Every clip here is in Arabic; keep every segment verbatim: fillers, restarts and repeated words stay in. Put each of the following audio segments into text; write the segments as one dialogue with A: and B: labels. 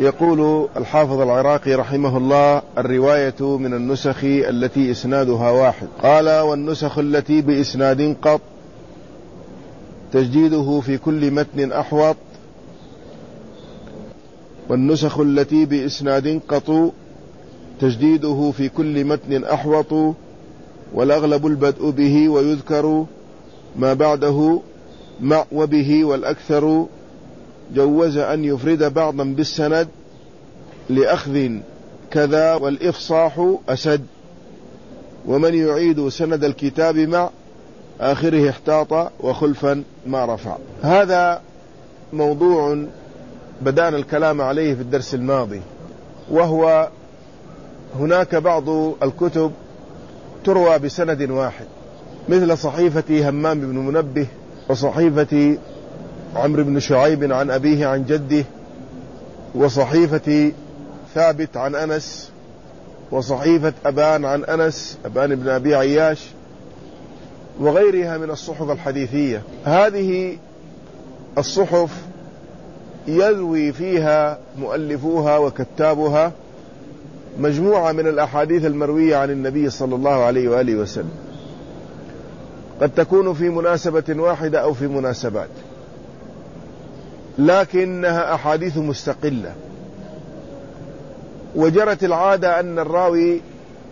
A: يقول الحافظ العراقي رحمه الله: الرواية من النسخ التي إسنادها واحد. قال: والنسخ التي بإسناد قط تجديده في كل متن أحوط. والنسخ التي بإسناد قط تجديده في كل متن أحوط، والأغلب البدء به ويذكر ما بعده مع وبه، والأكثر جوز أن يفرد بعضا بالسند لأخذ كذا، والإفصاح أسد. ومن يعيد سند الكتاب مع آخره احتاط، وخلفا ما رفع. هذا موضوع بدأنا الكلام عليه في الدرس الماضي، وهو هناك بعض الكتب تروى بسند واحد، مثل صحيفة همام بن منبه، وصحيفة عمرو بن شعيب عن أبيه عن جده، وصحيفة ثابت عن أنس، وصحيفة أبان عن أنس أبان بن أبي عياش، وغيرها من الصحف الحديثية. هذه الصحف يروي فيها مؤلفوها وكتابها مجموعة من الأحاديث المروية عن النبي صلى الله عليه وآله وسلم، قد تكون في مناسبة واحدة أو في مناسبات، لكنها أحاديث مستقلة. وجرت العادة أن الراوي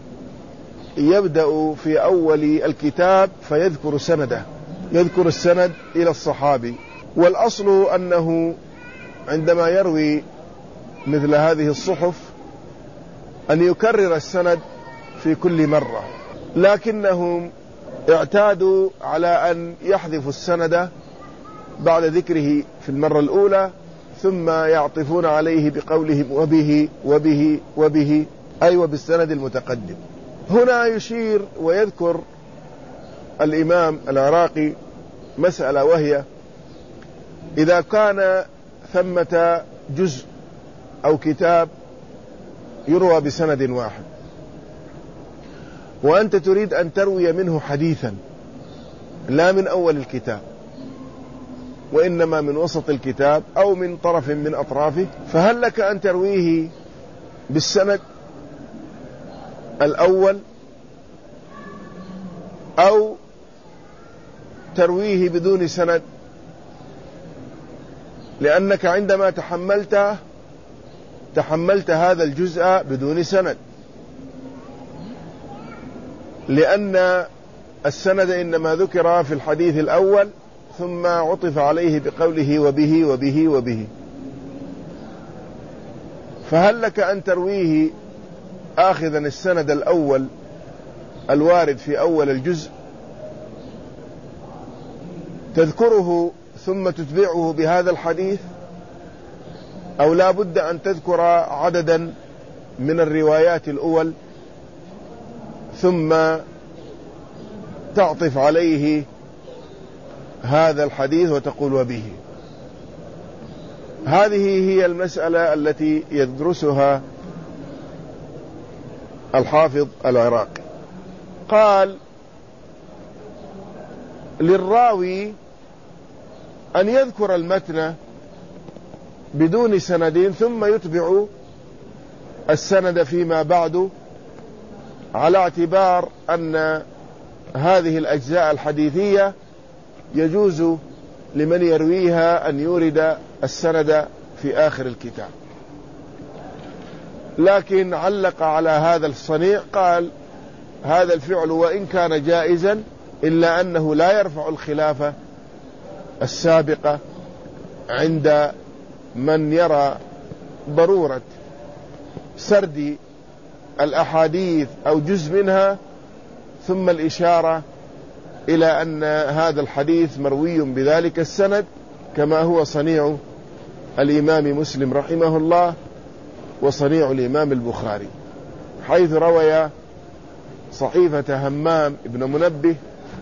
A: يبدأ في أول الكتاب فيذكر سنده، يذكر السند إلى الصحابي. والأصل أنه عندما يروي مثل هذه الصحف أن يكرر السند في كل مرة، لكنهم اعتادوا على أن يحذفوا السند بعد ذكره في المرة الأولى، ثم يعطفون عليه بقولهم وبه وبه وبه، أي وبالسند المتقدم. هنا يشير ويذكر الإمام العراقي مسألة، وهي إذا كان ثمة جزء أو كتاب يروى بسند واحد، وأنت تريد أن تروي منه حديثا لا من أول الكتاب وإنما من وسط الكتاب أو من طرف من أطرافه، فهل لك أن ترويه بالسند الأول أو ترويه بدون سند؟ لأنك عندما تحملت تحملت هذا الجزء بدون سند، لأن السند إنما ذكر في الحديث الأول ثم عطف عليه بقوله وبه وبه وبه. فهل لك أن ترويه آخذا السند الأول الوارد في أول الجزء تذكره ثم تتبعه بهذا الحديث، أو لا بد أن تذكر عددا من الروايات الأول ثم تعطف عليه هذا الحديث وتقول وبه؟ هذه هي المسألة التي يدرسها الحافظ العراقي. قال: للراوي أن يذكر المتن بدون سند ثم يتبع السند فيما بعد، على اعتبار أن هذه الأجزاء الحديثية يجوز لمن يرويها أن يورد السند في آخر الكتاب. لكن علق على هذا الصنيع، قال: هذا الفعل وإن كان جائزا إلا أنه لا يرفع الخلافة السابقة عند من يرى ضرورة سرد الأحاديث أو جزء منها ثم الإشارة إلى أن هذا الحديث مروي بذلك السند، كما هو صنيع الإمام مسلم رحمه الله وصنيع الإمام البخاري، حيث روي صحيفة همام بن منبه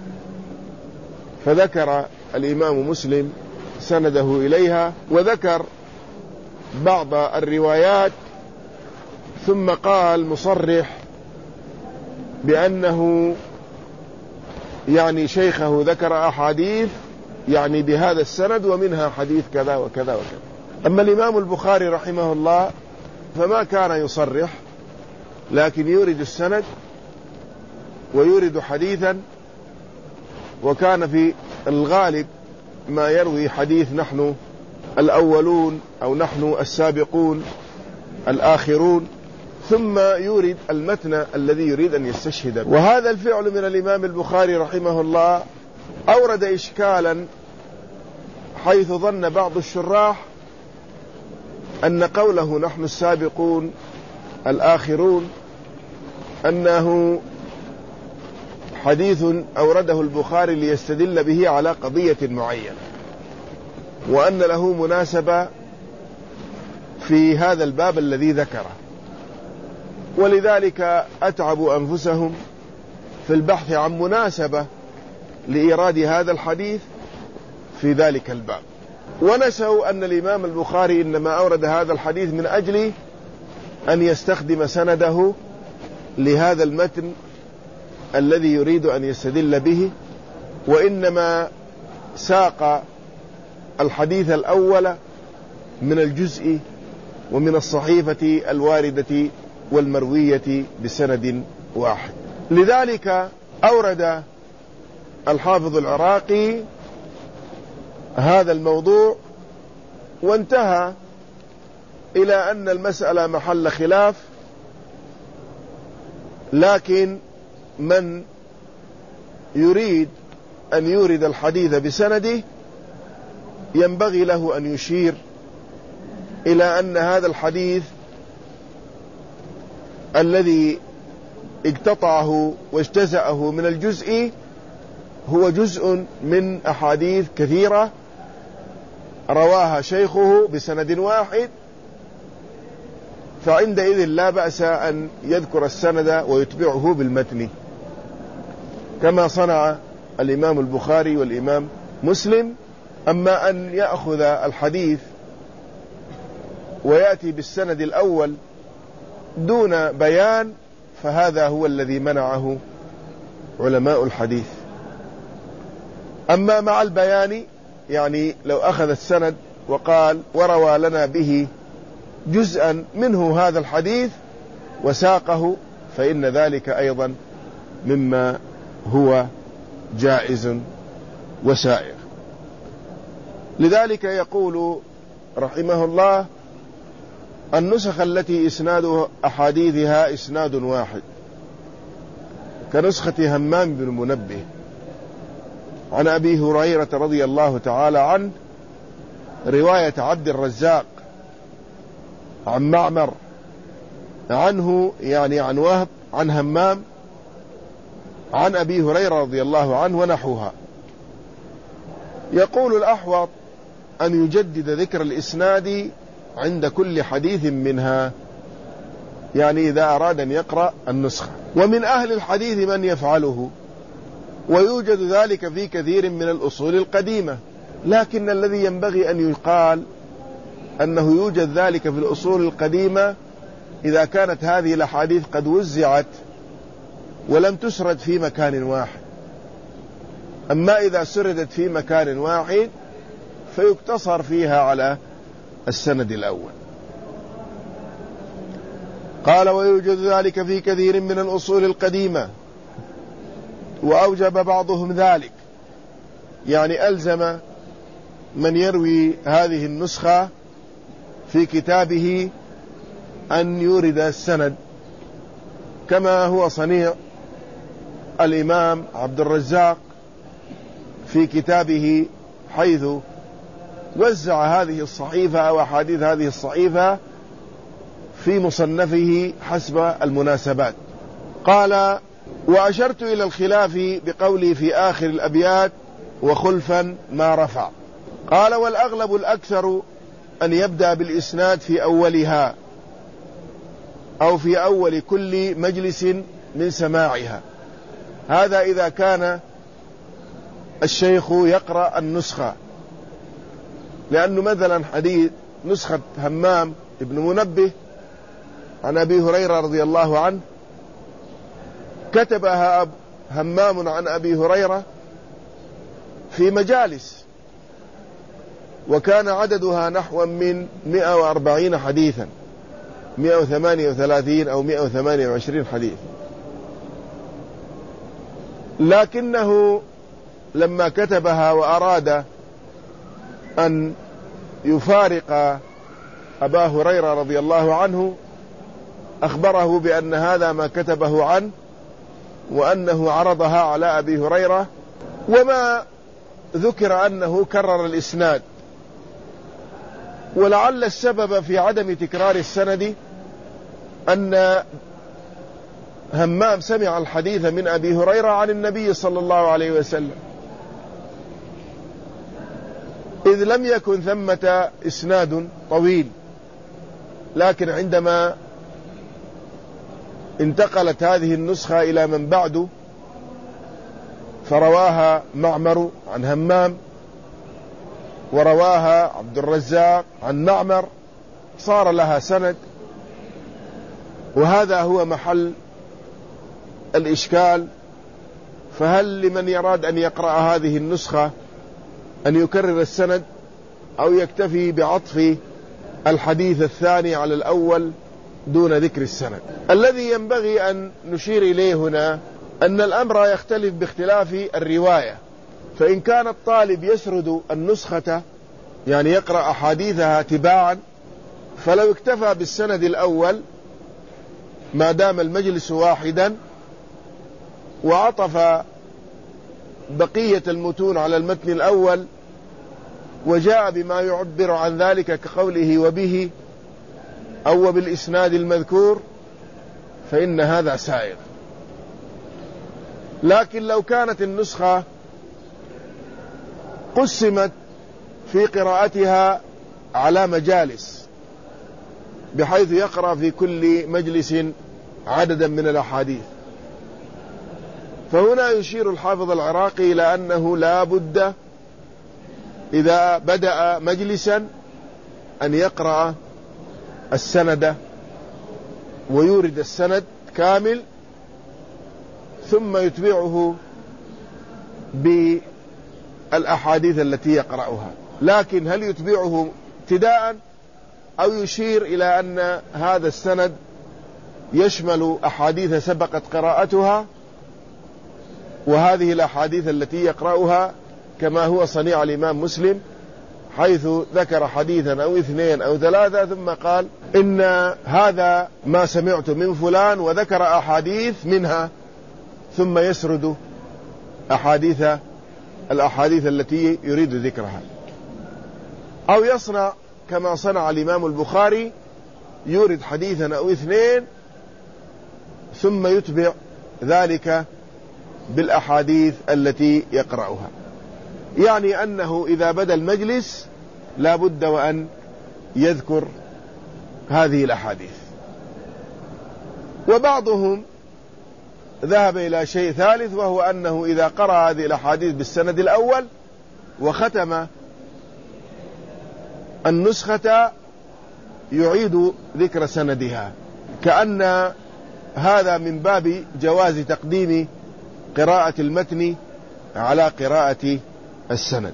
A: فذكر الإمام مسلم سنده إليها، وذكر بعض الروايات، ثم قال مصرح بأنه يعني شيخه ذكر أحاديث يعني بهذا السند ومنها حديث كذا وكذا وكذا. أما الإمام البخاري رحمه الله فما كان يصرح، لكن يورد السند ويورد حديثا، وكان في الغالب ما يروي حديث نحن الأولون أو نحن السابقون الآخرون، ثم يورد المتن الذي يريد أن يستشهد. وهذا الفعل من الإمام البخاري رحمه الله أورد إشكالا، حيث ظن بعض الشراح أن قوله نحن السابقون الآخرون أنه حديث أورده البخاري ليستدل به على قضية معينة، وأن له مناسبة في هذا الباب الذي ذكره، ولذلك أتعبوا أنفسهم في البحث عن مناسبة لإيراد هذا الحديث في ذلك الباب، ونسوا أن الإمام البخاري إنما أورد هذا الحديث من أجل أن يستخدم سنده لهذا المتن الذي يريد أن يستدل به، وإنما ساق الحديث الأول من الجزء ومن الصحيفة الواردة والمروية بسند واحد. لذلك أورد الحافظ العراقي هذا الموضوع، وانتهى إلى أن المسألة محل خلاف، لكن من يريد أن يورد الحديث بسنده ينبغي له أن يشير إلى أن هذا الحديث الذي اقتطعه واجتزأه من الجزء هو جزء من أحاديث كثيرة رواها شيخه بسند واحد، فعندئذ لا بأس أن يذكر السند ويتبعه بالمتن، كما صنع الإمام البخاري والإمام مسلم. أما أن يأخذ الحديث ويأتي بالسند الأول دون بيان، فهذا هو الذي منعه علماء الحديث. أما مع البيان، يعني لو أخذ السند وقال وروى لنا به جزءا منه هذا الحديث وساقه، فإن ذلك أيضا مما هو جائز وسائغ. لذلك يقول رحمه الله: النسخ التي إسناد أحاديثها إسناد واحد كنسخة همام بن منبه عن أبي هريرة رضي الله تعالى عنه، رواية عبد الرزاق عن معمر عنه، يعني عن وهب عن همام عن أبي هريرة رضي الله عنه ونحوها. يقول الأحوط أن يجدد ذكر الإسناد عند كل حديث منها، يعني إذا أراد أن يقرأ النسخة. ومن أهل الحديث من يفعله، ويوجد ذلك في كثير من الأصول القديمة، لكن الذي ينبغي أن يقال أنه يوجد ذلك في الأصول القديمة إذا كانت هذه الأحاديث قد وزعت ولم تسرد في مكان واحد. أما إذا سردت في مكان واحد فيقتصر فيها على السند الأول. قال: ويوجد ذلك في كثير من الأصول القديمة، وأوجب بعضهم ذلك، يعني ألزم من يروي هذه النسخة في كتابه أن يورد السند، كما هو صنيع الإمام عبد الرزاق في كتابه، حيث وزع هذه الصحيفة أو أحاديث هذه الصحيفة في مصنفه حسب المناسبات. قال: وأشرت إلى الخلاف بقولي في آخر الأبيات: وخلفا ما رفع. قال: والأغلب الأكثر أن يبدأ بالإسناد في أولها أو في أول كل مجلس من سماعها، هذا إذا كان الشيخ يقرأ النسخة، لأنه مثلا حديث نسخة همام ابن منبه عن أبي هريرة رضي الله عنه كتبها همام عن أبي هريرة في مجالس، وكان عددها نحو من مئة وأربعين حديثا، مئة وثمانية وثلاثين أو مئة وثمانية وعشرين حديث. لكنه لما كتبها وأراد أن يفارق أبا هريرة رضي الله عنه أخبره بأن هذا ما كتبه عنه، وأنه عرضها على أبي هريرة، وما ذكر أنه كرر الإسناد. ولعل السبب في عدم تكرار السند أن همام سمع الحديث من أبي هريرة عن النبي صلى الله عليه وسلم، إذ لم يكن ثمة إسناد طويل. لكن عندما انتقلت هذه النسخة إلى من بعده فرواها معمر عن همام، ورواها عبد الرزاق عن معمر، صار لها سند. وهذا هو محل الإشكال. فهل لمن يراد أن يقرأ هذه النسخة أن يكرر السند، أو يكتفي بعطف الحديث الثاني على الأول دون ذكر السند؟ الذي ينبغي أن نشير إليه هنا أن الأمر يختلف باختلاف الرواية. فإن كان الطالب يسرد النسخة، يعني يقرأ أحاديثها تباعا، فلو اكتفى بالسند الأول ما دام المجلس واحدا، وعطف بقية المتون على المتن الأول، وجاء بما يعبر عن ذلك كقوله وبه أو بالإسناد المذكور، فإن هذا سائغ. لكن لو كانت النسخة قسمت في قراءتها على مجالس، بحيث يقرأ في كل مجلس عددا من الأحاديث، فهنا يشير الحافظ العراقي إلى أنه لا بد إذا بدأ مجلسا أن يقرأ السند ويورد السند كامل، ثم يتبعه بالأحاديث التي يقرأها. لكن هل يتبعه ابتداء أو يشير إلى أن هذا السند يشمل أحاديث سبقت قراءتها، وهذه الأحاديث التي يقرأها كما هو صنيع الإمام مسلم، حيث ذكر حديثا أو اثنين أو ثلاثة ثم قال إن هذا ما سمعت من فلان، وذكر أحاديث منها، ثم يسرد أحاديث الأحاديث التي يريد ذكرها. أو يصنع كما صنع الإمام البخاري، يورد حديثا أو اثنين ثم يتبع ذلك بالأحاديث التي يقرأها. يعني أنه إذا بدأ المجلس لا بد وأن يذكر هذه الأحاديث. وبعضهم ذهب إلى شيء ثالث، وهو أنه إذا قرأ هذه الأحاديث بالسند الأول وختم النسخة يعيد ذكر سندها، كأن هذا من باب جواز تقديم قراءة المتن على قراءة السند.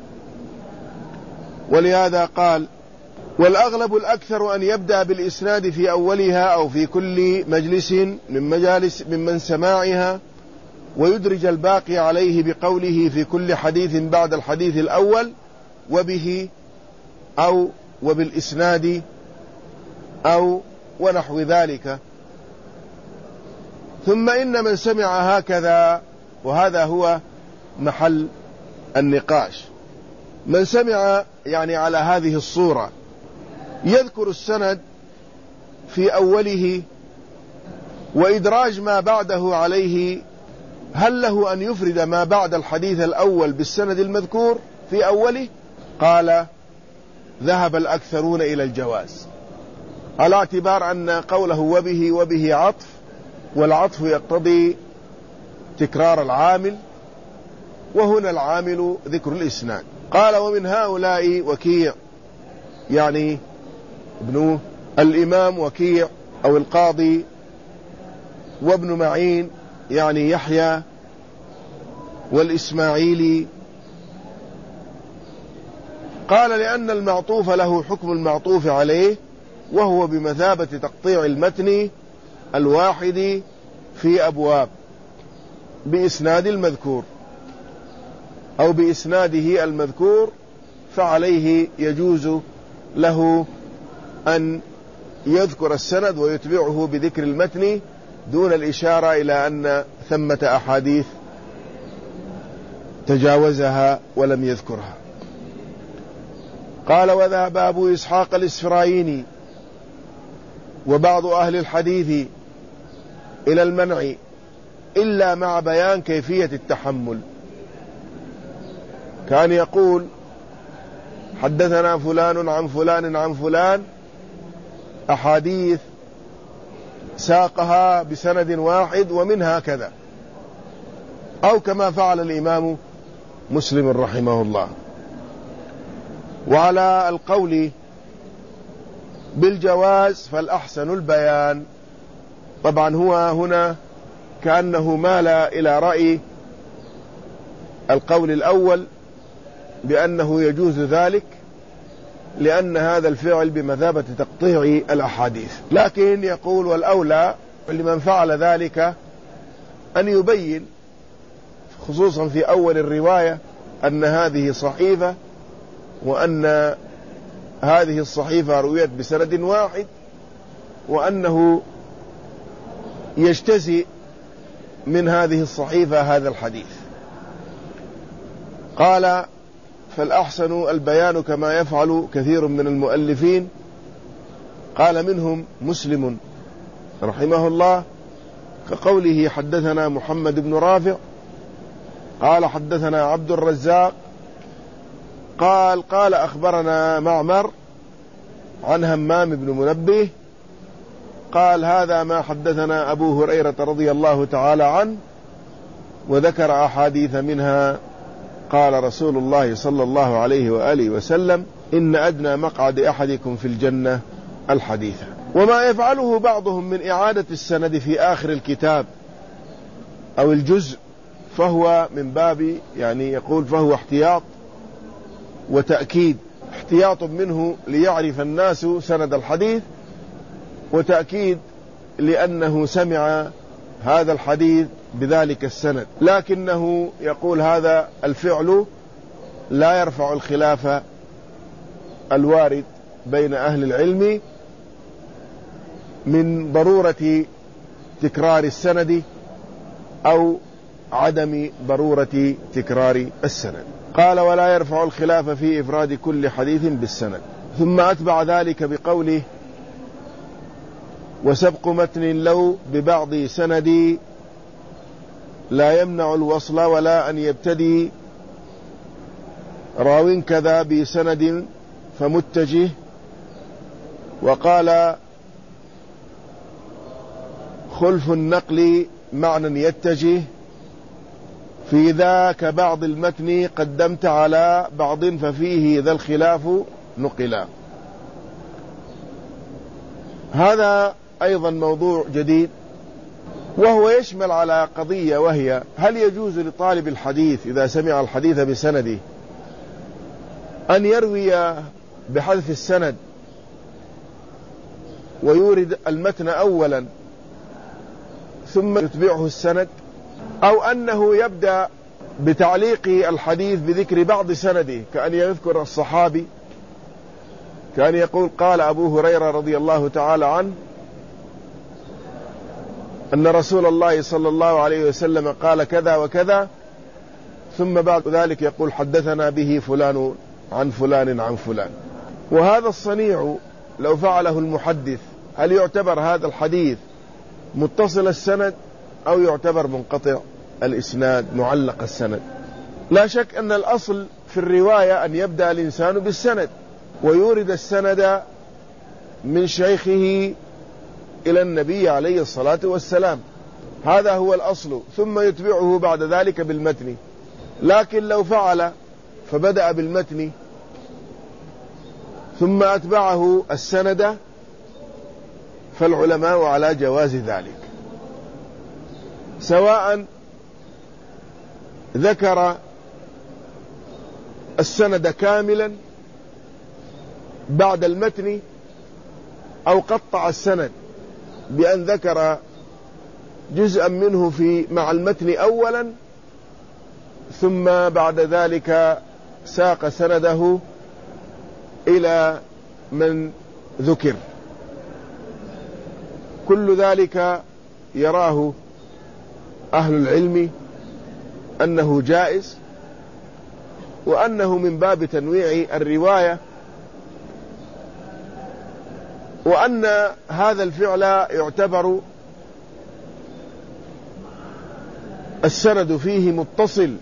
A: ولهذا قال: والأغلب الأكثر أن يبدأ بالإسناد في أولها أو في كل مجلس من مجالس ممن سماعها، ويدرج الباقي عليه بقوله في كل حديث بعد الحديث الأول وبه أو وبالإسناد أو ونحو ذلك. ثم إن من سمع هكذا، وهذا هو محل النقاش، من سمع يعني على هذه الصورة يذكر السند في أوله وإدراج ما بعده عليه، هل له أن يفرد ما بعد الحديث الأول بالسند المذكور في أوله؟ قال: ذهب الأكثرون إلى الجواز، على اعتبار أن قوله وبه وبه عطف، والعطف يقتضي تكرار العامل، وهنا العامل ذكر الإسناد. قال: ومن هؤلاء وكيع، يعني ابن الإمام وكيع أو القاضي، وابن معين يعني يحيى، والإسماعيلي، قال لأن المعطوف له حكم المعطوف عليه، وهو بمثابة تقطيع المتن الواحد في أبواب بإسناد المذكور أو بإسناده المذكور، فعليه يجوز له أن يذكر السند ويتبعه بذكر المتن دون الإشارة إلى أن ثمة أحاديث تجاوزها ولم يذكرها. قال: وذهب أبو إسحاق الإسفرايني وبعض أهل الحديث إلى المنع إلا مع بيان كيفية التحمل. كان يقول: حدثنا فلان عن فلان عن فلان، أحاديث ساقها بسند واحد ومنها كذا، أو كما فعل الإمام مسلم رحمه الله. وعلى القول بالجواز فالأحسن البيان. طبعا هو هنا كأنه مال إلى رأي القول الأول بأنه يجوز ذلك، لأن هذا الفعل بمثابة تقطيع الأحاديث، لكن يقول: والأولى لمن فعل ذلك أن يبين، خصوصا في أول الرواية، أن هذه صحيفة، وأن هذه الصحيفة رويت بسند واحد، وأنه يجتزئ من هذه الصحيفة هذا الحديث. قال: فالأحسن البيان كما يفعل كثير من المؤلفين. قال منهم مسلم رحمه الله، كقوله: حدثنا محمد بن رافع قال حدثنا عبد الرزاق قال قال أخبرنا معمر عن همام بن منبه قال: هذا ما حدثنا أبو هريرة رضي الله تعالى عنه، وذكر أحاديث منها قال رسول الله صلى الله عليه وآله وسلم: إن أدنى مقعد أحدكم في الجنة الحديث. وما يفعله بعضهم من إعادة السند في آخر الكتاب أو الجزء فهو من باب، يعني يقول فهو احتياط وتأكيد، احتياط منه ليعرف الناس سند الحديث، وتأكيد لأنه سمع هذا الحديث بذلك السند، لكنه يقول هذا الفعل لا يرفع الخلاف الوارد بين أهل العلم من ضرورة تكرار السند أو عدم ضرورة تكرار السند. قال: ولا يرفع الخلاف في إفراد كل حديث بالسند. ثم أتبع ذلك بقوله: وسبق متن لو ببعض سندي لا يمنع الوصل ولا أن يبتدي راو كذا بسند فمتجه. وقال: خلف النقل معنى يتجه في ذاك بعض المتن قدمت على بعض ففيه ذا الخلاف نقلا. هذا أيضا موضوع جديد، وهو يشمل على قضية، وهي: هل يجوز لطالب الحديث إذا سمع الحديث بسنده أن يروي بحذف السند ويورد المتن أولا ثم يتبعه السند، أو أنه يبدأ بتعليق الحديث بذكر بعض سنده، كأن يذكر الصحابي، كان يقول: قال أبو هريرة رضي الله تعالى عنه أن رسول الله صلى الله عليه وسلم قال كذا وكذا، ثم بعد ذلك يقول: حدثنا به فلان عن فلان عن فلان. وهذا الصنيع لو فعله المحدث، هل يعتبر هذا الحديث متصل السند أو يعتبر منقطع الإسناد معلق السند؟ لا شك أن الأصل في الرواية أن يبدأ الإنسان بالسند ويورد السند من شيخه إلى النبي عليه الصلاة والسلام، هذا هو الأصل، ثم يتبعه بعد ذلك بالمتن. لكن لو فعل فبدأ بالمتن ثم أتبعه السند فالعلماء على جواز ذلك، سواء ذكر السند كاملا بعد المتن أو قطع السند بأن ذكر جزءا منه في مع المتن أولا ثم بعد ذلك ساق سنده إلى من ذكر. كل ذلك يراه أهل العلم أنه جائز، وأنه من باب تنويع الرواية، وأن هذا الفعل يعتبر السند فيه متصل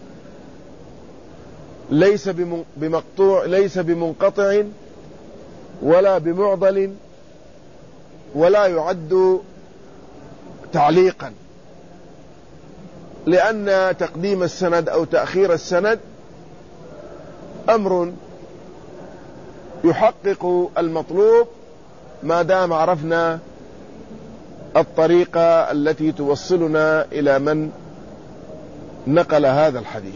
A: ليس بمقطوع، ليس بمنقطع ولا بمعضل، ولا يعد تعليقا، لأن تقديم السند أو تأخير السند أمر يحقق المطلوب ما دام عرفنا الطريقة التي توصلنا إلى من نقل هذا الحديث.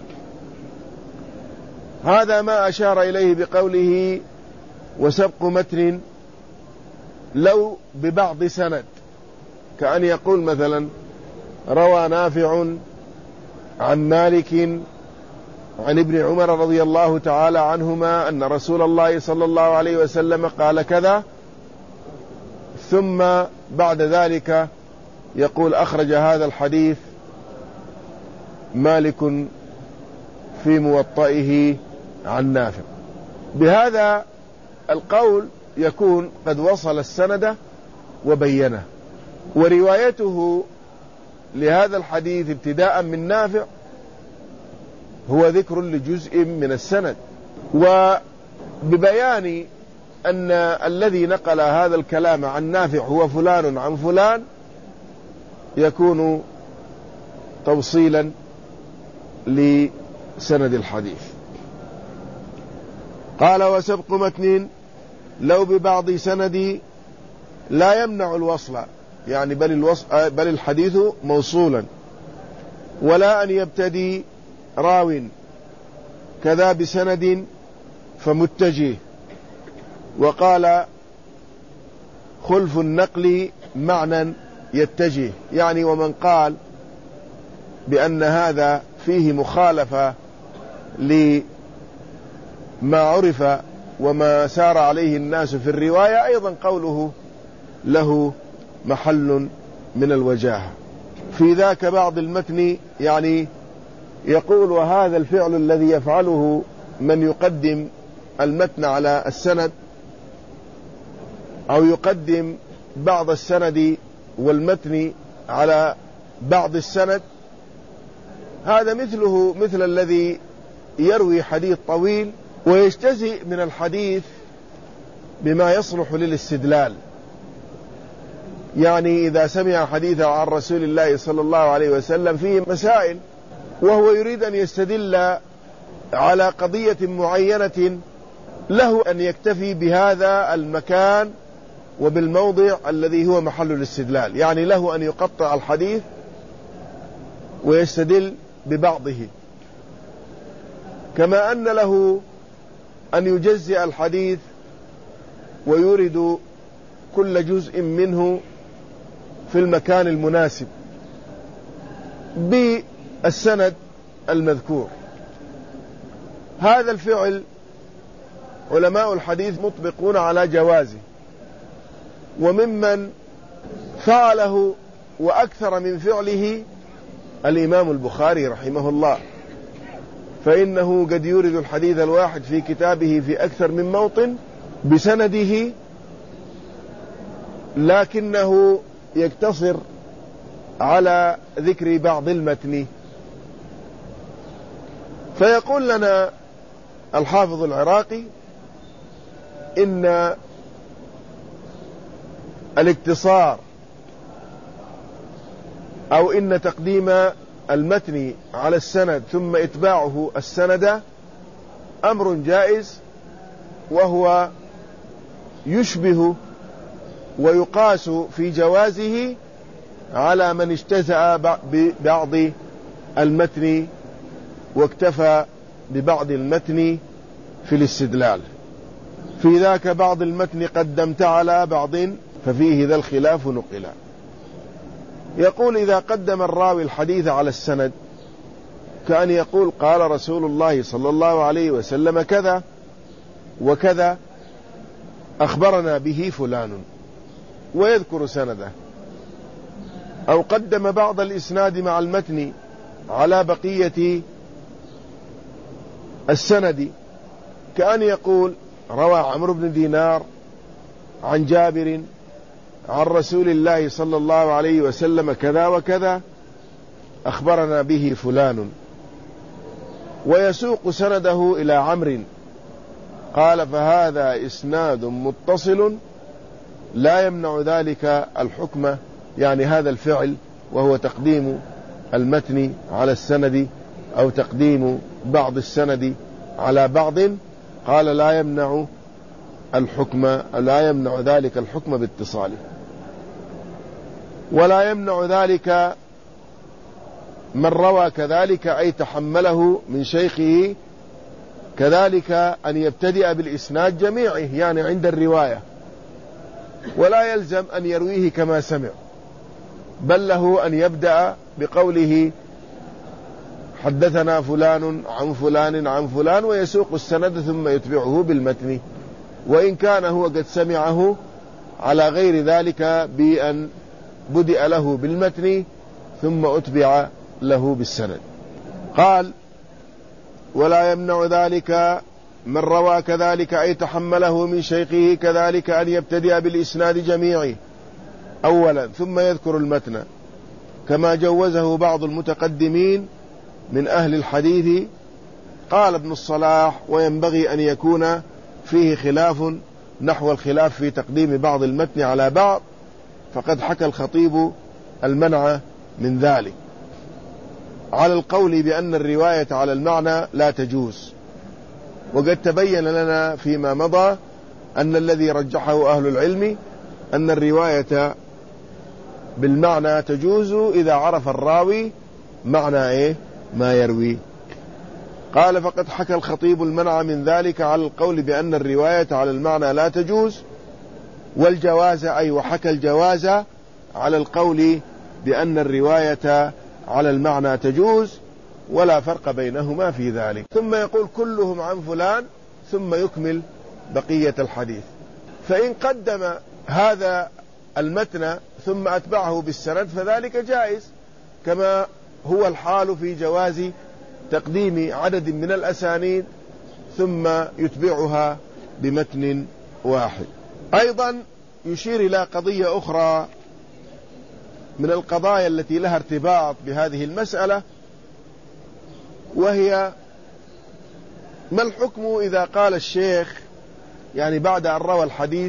A: هذا ما أشار إليه بقوله وسبق متن لو ببعض سند، كأن يقول مثلا روى نافع عن مالك عن ابن عمر رضي الله تعالى عنهما أن رسول الله صلى الله عليه وسلم قال كذا، ثم بعد ذلك يقول أخرج هذا الحديث مالك في موطئه عن نافع. بهذا القول يكون قد وصل السند وبينه، وروايته لهذا الحديث ابتداء من نافع هو ذكر لجزء من السند، وببيان أن الذي نقل هذا الكلام عن نافع هو فلان عن فلان يكون توصيلا لسند الحديث. قال وسبق متن لو ببعض سند لا يمنع الوصل، يعني بل, الوصل بل الحديث موصولا، ولا أن يبتدي راو كذا بسند فمتجه. وقال خلف النقل معنى يتجه، يعني ومن قال بأن هذا فيه مخالفة لما عرف وما سار عليه الناس في الرواية، أيضا قوله له محل من الوجاهة. في ذاك بعض المتن يعني يقول وهذا الفعل الذي يفعله من يقدم المتن على السند أو يقدم بعض السند والمتن على بعض السند، هذا مثله مثل الذي يروي حديث طويل ويجتزئ من الحديث بما يصلح للاستدلال. يعني إذا سمع حديثا عن رسول الله صلى الله عليه وسلم فيه مسائل وهو يريد أن يستدل على قضية معينة، له أن يكتفي بهذا المكان وبالموضع الذي هو محل الاستدلال، يعني له أن يقطع الحديث ويستدل ببعضه، كما أن له أن يجزئ الحديث ويورد كل جزء منه في المكان المناسب بالسند المذكور. هذا الفعل علماء الحديث مطبقون على جوازه، وممن فعله وأكثر من فعله الإمام البخاري رحمه الله، فإنه قد يورد الحديث الواحد في كتابه في أكثر من موطن بسنده، لكنه يقتصر على ذكر بعض المتن. فيقول لنا الحافظ العراقي إن الاقتصار أو إن تقديم المتن على السند ثم إتباعه السند أمر جائز، وهو يشبه ويقاس في جوازه على من اجتزأ ببعض المتن واكتفى ببعض المتن في الاستدلال. في ذاك بعض المتن قدمت على بعض ففيه ذا الخلاف نقلا. يقول إذا قدم الراوي الحديث على السند كأن يقول قال رسول الله صلى الله عليه وسلم كذا وكذا أخبرنا به فلان ويذكر سنده، أو قدم بعض الإسناد مع المتن على بقية السند كأن يقول روى عمرو بن دينار عن جابر عن رسول الله صلى الله عليه وسلم كذا وكذا أخبرنا به فلان، ويسوق سنده إلى عمرو قال فهذا إسناد متصل لا يمنع ذلك الحكم، يعني هذا الفعل وهو تقديم المتن على السند أو تقديم بعض السند على بعض، قال لا يمنع الحكم لا يمنع ذلك الحكم باتصاله، ولا يمنع ذلك من روى كذلك أي تحمله من شيخه كذلك أن يبتدئ بالإسناد جميعه يعني عند الرواية، ولا يلزم أن يرويه كما سمع، بل له أن يبدأ بقوله حدثنا فلان عن فلان عن فلان ويسوق السند ثم يتبعه بالمتن، وإن كان هو قد سمعه على غير ذلك بأن بدأ له بالمتن ثم أتبع له بالسند. قال ولا يمنع ذلك من روى كذلك أي تحمله من شيخه كذلك أن يبتدئ بالإسناد جميعه أولا ثم يذكر المتن، كما جوزه بعض المتقدمين من أهل الحديث. قال ابن الصلاح وينبغي أن يكون فيه خلاف نحو الخلاف في تقديم بعض المتن على بعض، فقد حكى الخطيب المنع من ذلك على القول بأن الرواية على المعنى لا تجوز، وقد تبين لنا فيما مضى أن الذي رجحه أهل العلم أن الرواية بالمعنى تجوز إذا عرف الراوي معنى إيه ما يروي. قال فقد حكى الخطيب المنع من ذلك على القول بأن الرواية على المعنى لا تجوز، والجواز أي وحكى الجواز على القول بأن الرواية على المعنى تجوز، ولا فرق بينهما في ذلك. ثم يقول كلهم عن فلان ثم يكمل بقية الحديث. فإن قدم هذا المتن ثم أتبعه بالسند فذلك جائز، كما هو الحال في جواز تقديم عدد من الأسانيد ثم يتبعها بمتن واحد. أيضا يشير إلى قضية أخرى من القضايا التي لها ارتباط بهذه المسألة، وهي ما الحكم إذا قال الشيخ يعني بعد أن روى الحديث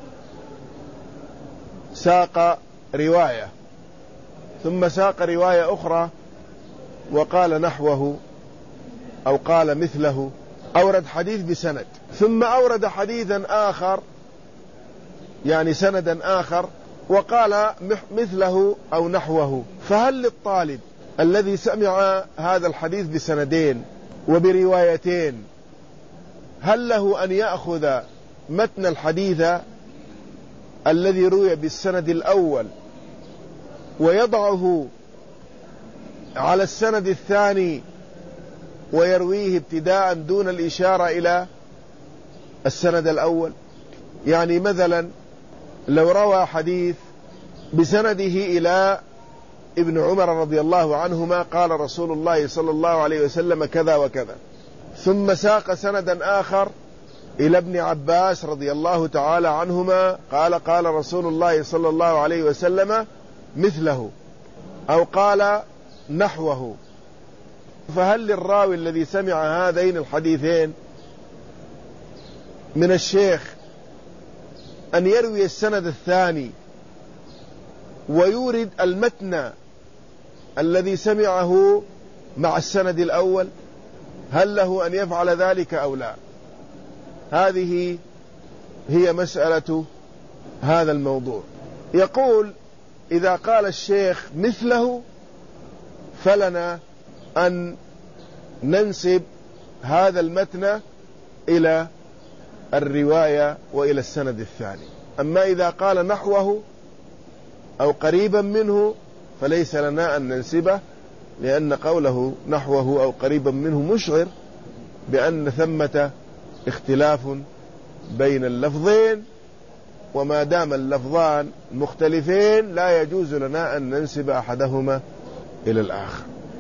A: ساق رواية ثم ساق رواية أخرى وقال نحوه أو قال مثله، أورد حديث بسند ثم أورد حديثا آخر يعني سندا آخر وقال مثله أو نحوه، فهل للطالب الذي سمع هذا الحديث بسندين وبروايتين هل له أن يأخذ متن الحديث الذي روي بالسند الأول ويضعه على السند الثاني ويرويه ابتداء دون الإشارة إلى السند الأول؟ يعني مثلا لو روى حديث بسنده إلى ابن عمر رضي الله عنهما قال رسول الله صلى الله عليه وسلم كذا وكذا، ثم ساق سندا آخر إلى ابن عباس رضي الله تعالى عنهما قال قال رسول الله صلى الله عليه وسلم مثله أو قال نحوه، فهل للراوي الذي سمع هذين الحديثين من الشيخ أن يروي السند الثاني ويورد المتن الذي سمعه مع السند الأول؟ هل له أن يفعل ذلك أو لا؟ هذه هي مسألة هذا الموضوع. يقول إذا قال الشيخ مثله فلنا أن ننسب هذا المتن إلى الرواية وإلى السند الثاني. أما إذا قال نحوه أو قريبا منه فليس لنا أن ننسبه، لأن قوله نحوه أو قريبا منه مشعر بأن ثمة اختلاف بين اللفظين، وما دام اللفظان مختلفين لا يجوز لنا أن ننسب أحدهما إلى الآخر.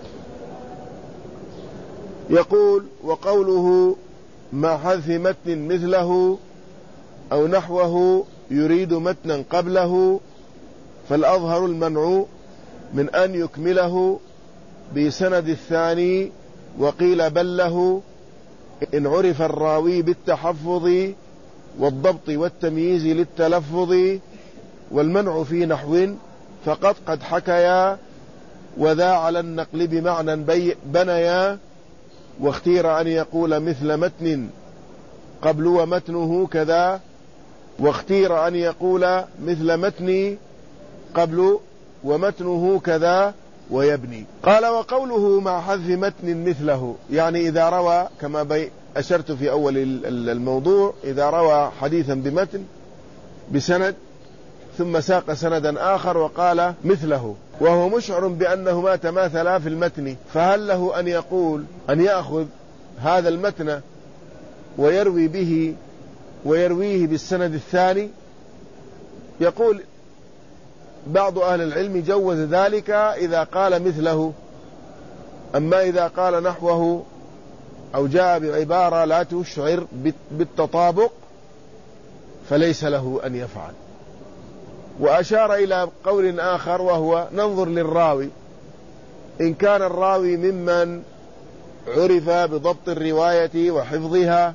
A: يقول: وقوله مع حذف متن مثله أو نحوه يريد متنا قبله، فالأظهر المنع من أن يكمله بسند الثاني، وقيل بل له إن عرف الراوي بالتحفظ والضبط والتمييز للتلفظ، والمنع في نحو فقد قد حكيا، وذا على النقل بمعنى بنيا، واختير أن يقول مثل متن قبل ومتنه كذا، واختير أن يقول مثل متني قبل ومتنه كذا ويبني. قال: وقوله مع حذف متن مثله، يعني إذا روى كما بي أشرت في أول الموضوع، إذا روى حديثا بمتن بسند ثم ساق سندا آخر وقال مثله، وهو مشعر بأنهما تماثلا في المتن، فهل له أن يقول أن يأخذ هذا المتن ويروي به ويرويه بالسند الثاني؟ يقول بعض أهل العلم جوز ذلك إذا قال مثله، أما إذا قال نحوه أو جاء بعبارة لا تشعر بالتطابق فليس له أن يفعل. وأشار إلى قول آخر، وهو ننظر للراوي، إن كان الراوي ممن عرف بضبط الرواية وحفظها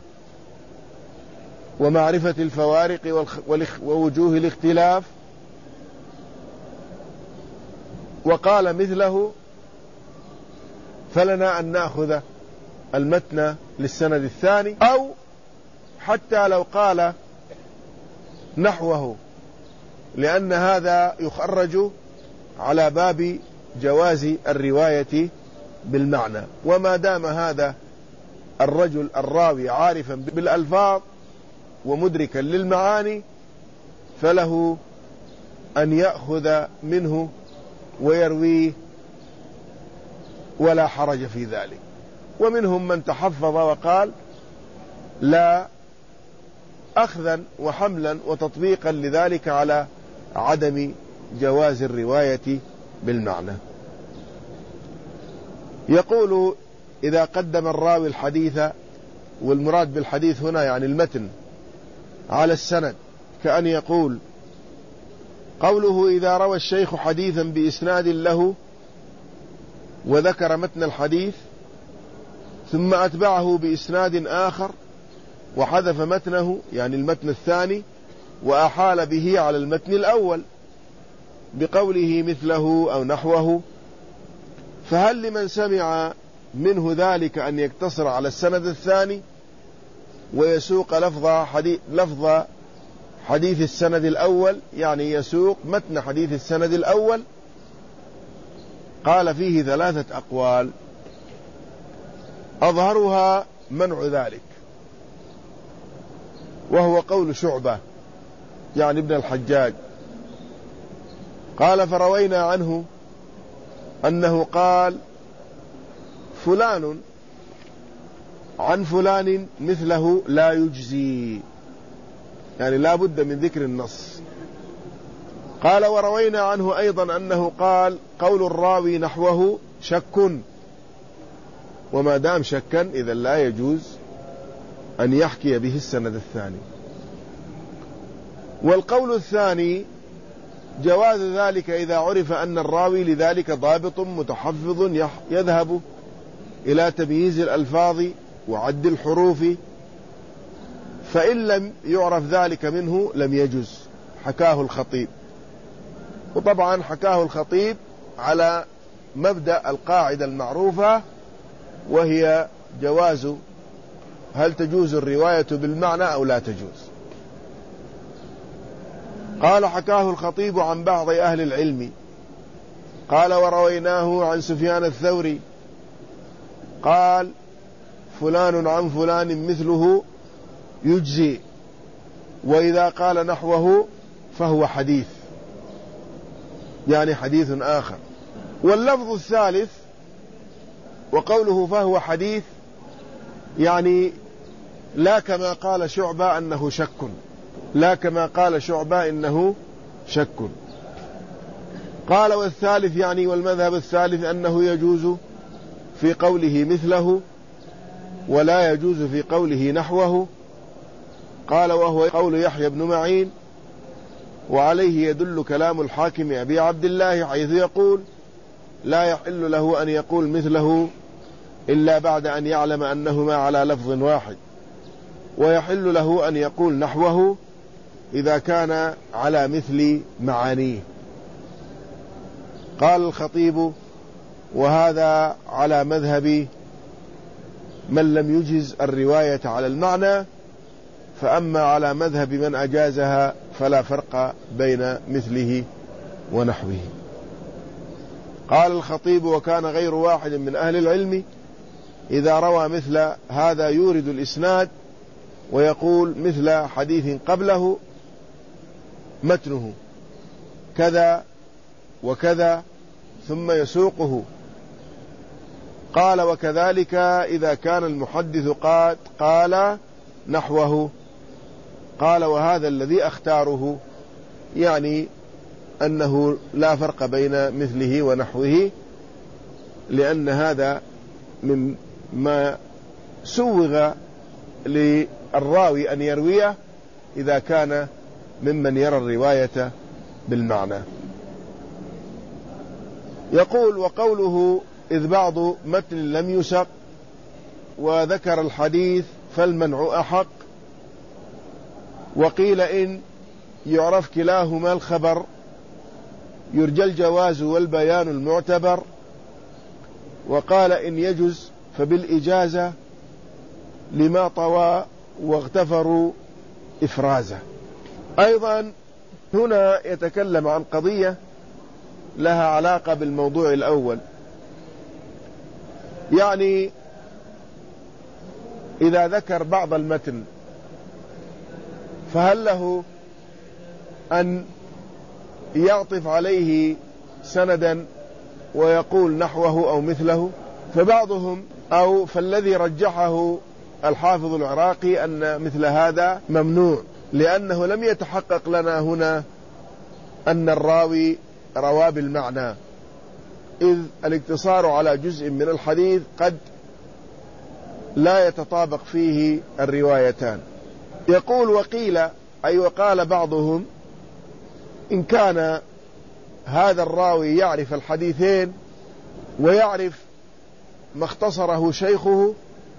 A: ومعرفة الفوارق ووجوه الاختلاف وقال مثله، فلنا أن نأخذ المتن للسند الثاني، أو حتى لو قال نحوه، لأن هذا يخرج على باب جواز الرواية بالمعنى. وما دام هذا الرجل الراوي عارفا بالألفاظ ومدركا للمعاني فله أن يأخذ منه ويرويه ولا حرج في ذلك. ومنهم من تحفظ وقال لا، أخذا وحملا وتطبيقا لذلك على عدم جواز الرواية بالمعنى. يقول: إذا قدم الراوي الحديث، والمراد بالحديث هنا يعني المتن، على السند، كأن يقول قوله إذا روى الشيخ حديثا بإسناد له وذكر متن الحديث ثم أتبعه بإسناد آخر وحذف متنه، يعني المتن الثاني، وأحال به على المتن الأول بقوله مثله أو نحوه، فهل لمن سمع منه ذلك أن يقتصر على السند الثاني ويسوق لفظ حديث, لفظ حديث السند الأول، يعني يسوق متن حديث السند الأول؟ قال فيه ثلاثة أقوال، أظهرها منع ذلك، وهو قول شعبة يعني ابن الحجاج. قال: فروينا عنه أنه قال فلان عن فلان مثله لا يجزي، يعني لا بد من ذكر النص. قال: وروينا عنه أيضا أنه قال قول الراوي نحوه شك، وما دام شكا إذا لا يجوز أن يحكي به السند الثاني. والقول الثاني جواز ذلك إذا عرف أن الراوي لذلك ضابط متحفظ يذهب إلى تمييز الألفاظ وعد الحروف، فإن لم يعرف ذلك منه لم يجوز. حكاه الخطيب، وطبعا حكاه الخطيب على مبدأ القاعدة المعروفة، وهي جواز هل تجوز الرواية بالمعنى أو لا تجوز. قال: حكاه الخطيب عن بعض أهل العلم. قال: ورويناه عن سفيان الثوري قال فلان عن فلان مثله يجزي، وإذا قال نحوه فهو حديث، يعني حديث آخر. واللفظ الثالث وقوله فهو حديث يعني لا كما قال شعبة أنه شك، لا كما قال شعبة إنه شك. قال والثالث يعني والمذهب الثالث أنه يجوز في قوله مثله ولا يجوز في قوله نحوه. قال وهو قول يحيى بن معين، وعليه يدل كلام الحاكم أبي عبد الله حيث يقول لا يحل له أن يقول مثله إلا بعد أن يعلم أنهما على لفظ واحد، ويحل له أن يقول نحوه إذا كان على مثل معانيه. قال الخطيب وهذا على مذهب من لم يجز الرواية على المعنى، فأما على مذهب من أجازها فلا فرق بين مثله ونحوه. قال الخطيب وكان غير واحد من أهل العلم إذا روى مثل هذا يورد الإسناد ويقول مثل حديث قبله متنه كذا وكذا ثم يسوقه. قال وكذلك إذا كان المحدث قد قال نحوه. قال وهذا الذي أختاره، يعني أنه لا فرق بين مثله ونحوه، لأن هذا مما سوغ للراوي أن يرويه إذا كان ممن يرى الرواية بالمعنى. يقول وقوله إذ بعض متن لم يسق وذكر الحديث فالمنع أحق. وقيل إن يعرف كلاهما الخبر يرجى الجواز والبيان المعتبر. وقال إن يجز فبالإجازة لما طوى واغتفروا إفرازه. أيضا هنا يتكلم عن قضية لها علاقة بالموضوع الأول، يعني إذا ذكر بعض المتن فهل له أن يعطف عليه سندا ويقول نحوه أو مثله؟ فبعضهم أو فالذي رجحه الحافظ العراقي أن مثل هذا ممنوع، لأنه لم يتحقق لنا هنا أن الراوي روى بالمعنى، إذ الاقتصار على جزء من الحديث قد لا يتطابق فيه الروايتان. يقول وقيل أي وقال بعضهم إن كان هذا الراوي يعرف الحديثين ويعرف ما اختصره شيخه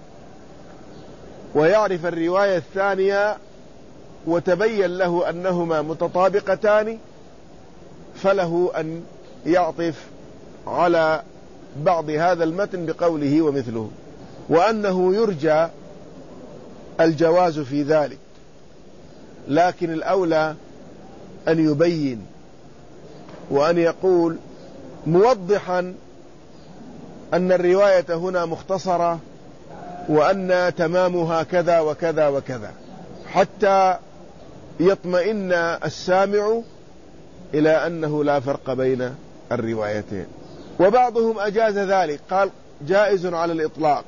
A: ويعرف الرواية الثانية وتبين له أنهما متطابقتان، فله أن يعطف على بعض هذا المتن بقوله ومثله، وأنه يرجى الجواز في ذلك، لكن الأولى أن يبين وأن يقول موضحا أن الرواية هنا مختصرة وأن تمامها كذا وكذا وكذا، حتى يطمئن السامع إلى أنه لا فرق بين الروايتين. وبعضهم أجاز ذلك، قال جائز على الإطلاق،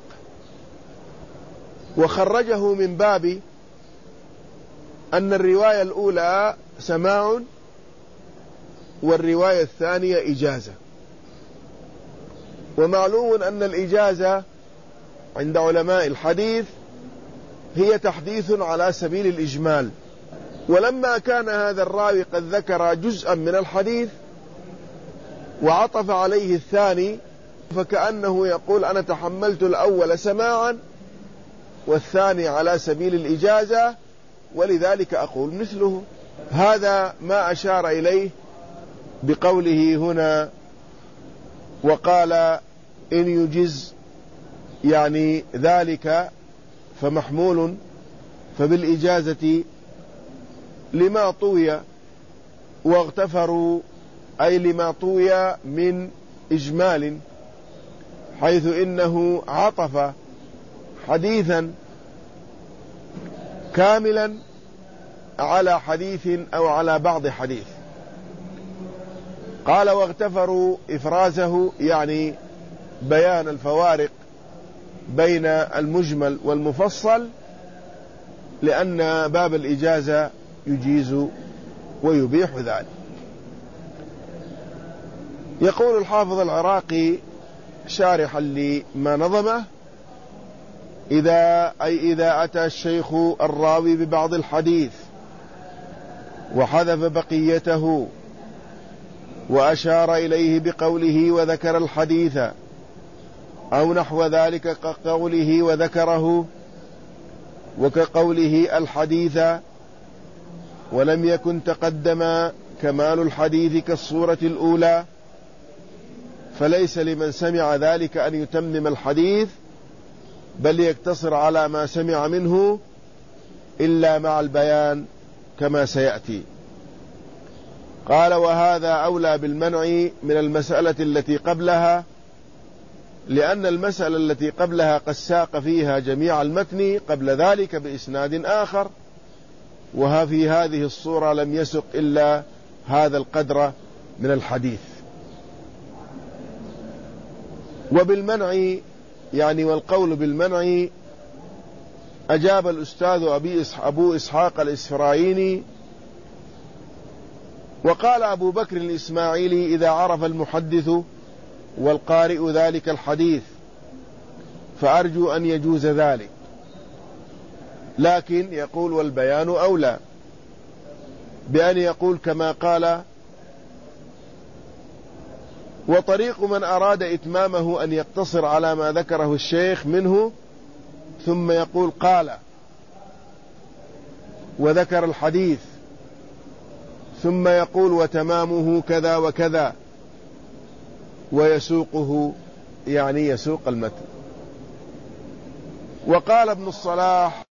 A: وخرجه من باب أن الرواية الأولى سماع والرواية الثانية إجازة. ومعلوم أن الإجازة عند علماء الحديث هي تحديث على سبيل الإجمال، ولما كان هذا الراوي قد ذكر جزءا من الحديث وعطف عليه الثاني فكأنه يقول أنا تحملت الأول سماعا والثاني على سبيل الإجازة ولذلك أقول مثله. هذا ما أشار إليه بقوله هنا وقال إن يجز يعني ذلك فمحمول فبالإجازة لما طوي واغتفروا أي لما طوي من إجمال، حيث إنه عطف حديثا كاملا على حديث أو على بعض حديث. قال واغتفروا إفرازه يعني بيان الفوارق بين المجمل والمفصل، لأن باب الإجازة يجيز ويبيح ذلك. يقول الحافظ العراقي شارحا لما نظمه: إذا أي إذا أتى الشيخ الراوي ببعض الحديث وحذف بقيته وأشار إليه بقوله وذكر الحديث أو نحو ذلك كقوله وذكره وكقوله الحديث ولم يكن تقدم كمال الحديث كالصورة الأولى، فليس لمن سمع ذلك أن يتمم الحديث، بل يقتصر على ما سمع منه إلا مع البيان كما سيأتي. قال وهذا أولى بالمنع من المسألة التي قبلها، لأن المسألة التي قبلها قد ساق فيها جميع المتن قبل ذلك بإسناد آخر، وها في هذه الصورة لم يسق إلا هذا القدر من الحديث. وبالمنع يعني والقول بالمنع أجاب الأستاذ أبو إسحاق الإسفرايني وقال أبو بكر الإسماعيلي: إذا عرف المحدث والقارئ ذلك الحديث فأرجو أن يجوز ذلك، لكن يقول والبيان أولى بأن يقول كما قال. وطريق من أراد إتمامه أن يقتصر على ما ذكره الشيخ منه ثم يقول قال وذكر الحديث ثم يقول وتمامه كذا وكذا ويسوقه، يعني يسوق المتن. وقال ابن الصلاح